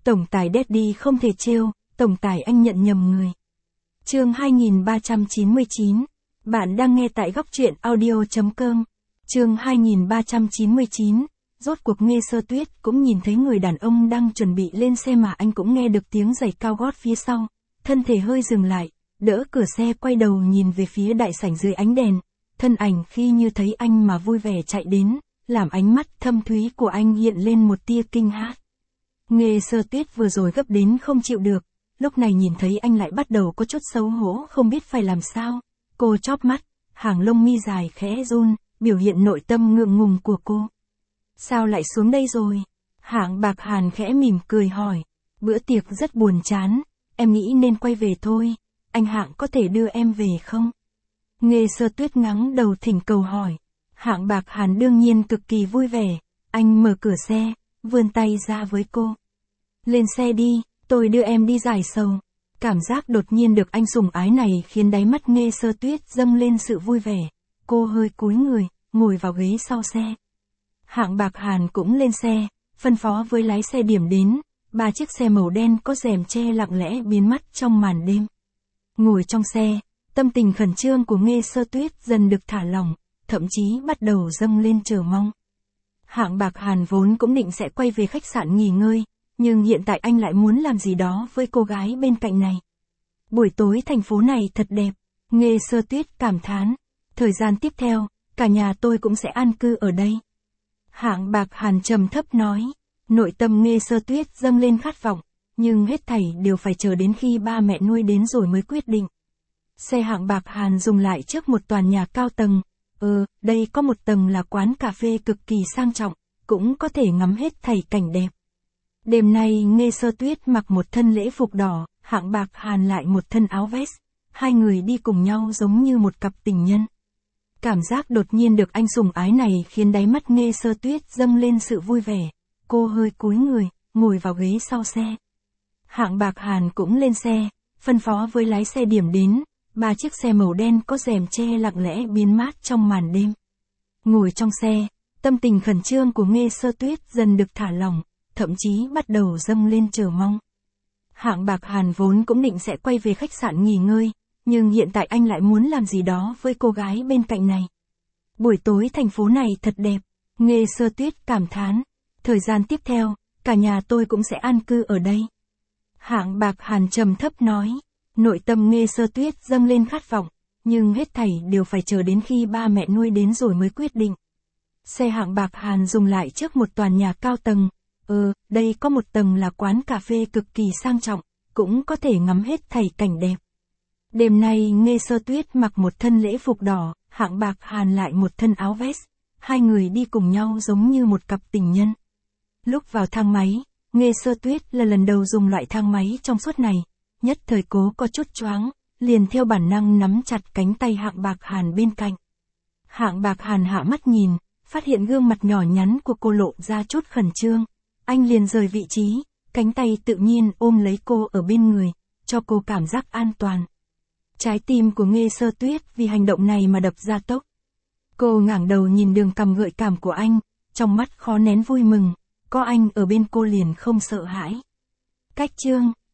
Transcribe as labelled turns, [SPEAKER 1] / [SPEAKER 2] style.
[SPEAKER 1] Tổng tài Daddy không thể trêu, tổng tài anh nhận nhầm người. Chương 2399. Bạn đang nghe tại góc truyện audio.com. Chương 2399. Rốt cuộc Nghe Sơ Tuyết cũng nhìn thấy người đàn ông đang chuẩn bị lên xe mà anh cũng nghe được tiếng giày cao gót phía sau. Thân thể hơi dừng lại, đỡ cửa xe quay đầu nhìn về phía đại sảnh dưới ánh đèn. Thân ảnh khi như thấy anh mà vui vẻ chạy đến, làm ánh mắt thâm thúy của anh hiện lên một tia kinh hãi. Nghe Sơ Tuyết vừa rồi gấp đến không chịu được, lúc này nhìn thấy anh lại bắt đầu có chút xấu hổ không biết phải làm sao. Cô chóp mắt, hàng lông mi dài khẽ run, biểu hiện nội tâm ngượng ngùng của cô. Sao lại xuống đây rồi? Hạng Bạc Hàn khẽ mỉm cười hỏi. Bữa tiệc rất buồn chán, em nghĩ nên quay về thôi, anh Hạng có thể đưa em về không? Nghe Sơ Tuyết ngắng đầu thỉnh cầu hỏi. Hạng Bạc Hàn đương nhiên cực kỳ vui vẻ, anh mở cửa xe, vươn tay ra với cô. Lên xe đi, tôi đưa em đi giải sầu. Cảm giác đột nhiên được anh sủng ái này khiến đáy mắt Nghe Sơ Tuyết dâng lên sự vui vẻ. Cô hơi cúi người, ngồi vào ghế sau xe. Hạng Bạc Hàn cũng lên xe, phân phó với lái xe điểm đến. 3 chiếc xe màu đen có rèm che lặng lẽ biến mất trong màn đêm. Ngồi trong xe, tâm tình khẩn trương của Nghe Sơ Tuyết dần được thả lỏng, thậm chí bắt đầu dâng lên chờ mong. Hạng Bạc Hàn vốn cũng định sẽ quay về khách sạn nghỉ ngơi, nhưng hiện tại anh lại muốn làm gì đó với cô gái bên cạnh này. Buổi tối thành phố này thật đẹp, Nghe Sơ Tuyết cảm thán. Thời gian tiếp theo, cả nhà tôi cũng sẽ an cư ở đây. Hạng Bạc Hàn trầm thấp nói. Nội tâm Nghe Sơ Tuyết dâng lên khát vọng, nhưng hết thảy đều phải chờ đến khi ba mẹ nuôi đến rồi mới quyết định. Xe Hạng Bạc Hàn dừng lại trước một tòa nhà cao tầng. Đây có một tầng là quán cà phê cực kỳ sang trọng, cũng có thể ngắm hết thảy cảnh đẹp. Đêm nay Nghe Sơ Tuyết mặc một thân lễ phục đỏ, Hạng Bạc Hàn lại một thân áo vest. Hai người đi cùng nhau giống như một cặp tình nhân. Cảm giác đột nhiên được anh sủng ái này khiến đáy mắt Nghe Sơ Tuyết dâng lên sự vui vẻ. Cô hơi cúi người, ngồi vào ghế sau xe. Hạng Bạc Hàn cũng lên xe, phân phó với lái xe điểm đến. 3 chiếc xe màu đen có rèm che lặng lẽ biến mất trong màn đêm. Ngồi trong xe, tâm tình khẩn trương của Nghe Sơ Tuyết dần được thả lỏng, thậm chí bắt đầu dâng lên chờ mong. Hạng Bạc Hàn vốn cũng định sẽ quay về khách sạn nghỉ ngơi, nhưng hiện tại anh lại muốn làm gì đó với cô gái bên cạnh này. Buổi tối thành phố này thật đẹp, Nghe Sơ Tuyết cảm thán. Thời gian tiếp theo, cả nhà tôi cũng sẽ an cư ở đây. Hạng Bạc Hàn trầm thấp nói. Nội tâm Nghe Sơ Tuyết dâng lên khát vọng, nhưng hết thảy đều phải chờ đến khi ba mẹ nuôi đến rồi mới quyết định. Xe Hạng Bạc Hàn dừng lại trước một tòa nhà cao tầng. Đây có một tầng là quán cà phê cực kỳ sang trọng, cũng có thể ngắm hết thảy cảnh đẹp. Đêm nay Nghe Sơ Tuyết mặc một thân lễ phục đỏ, Hạng Bạc Hàn lại một thân áo vest. Hai người đi cùng nhau giống như một cặp tình nhân. Lúc vào thang máy, Nghe Sơ Tuyết là lần đầu dùng loại thang máy trong suốt này. Nhất thời cố có chút choáng, liền theo bản năng nắm chặt cánh tay Hạng Bạc Hàn bên cạnh. Hạng Bạc Hàn hạ mắt nhìn, phát hiện gương mặt nhỏ nhắn của cô lộ ra chút khẩn trương. Anh liền rời vị trí, cánh tay tự nhiên ôm lấy cô ở bên người, cho cô cảm giác an toàn. Trái tim của Nghe Sơ Tuyết vì hành động này mà đập ra tốc. Cô ngẩng đầu nhìn đường cằm gợi cảm của anh, trong mắt khó nén vui mừng, có anh ở bên cô liền không sợ hãi. Cách chương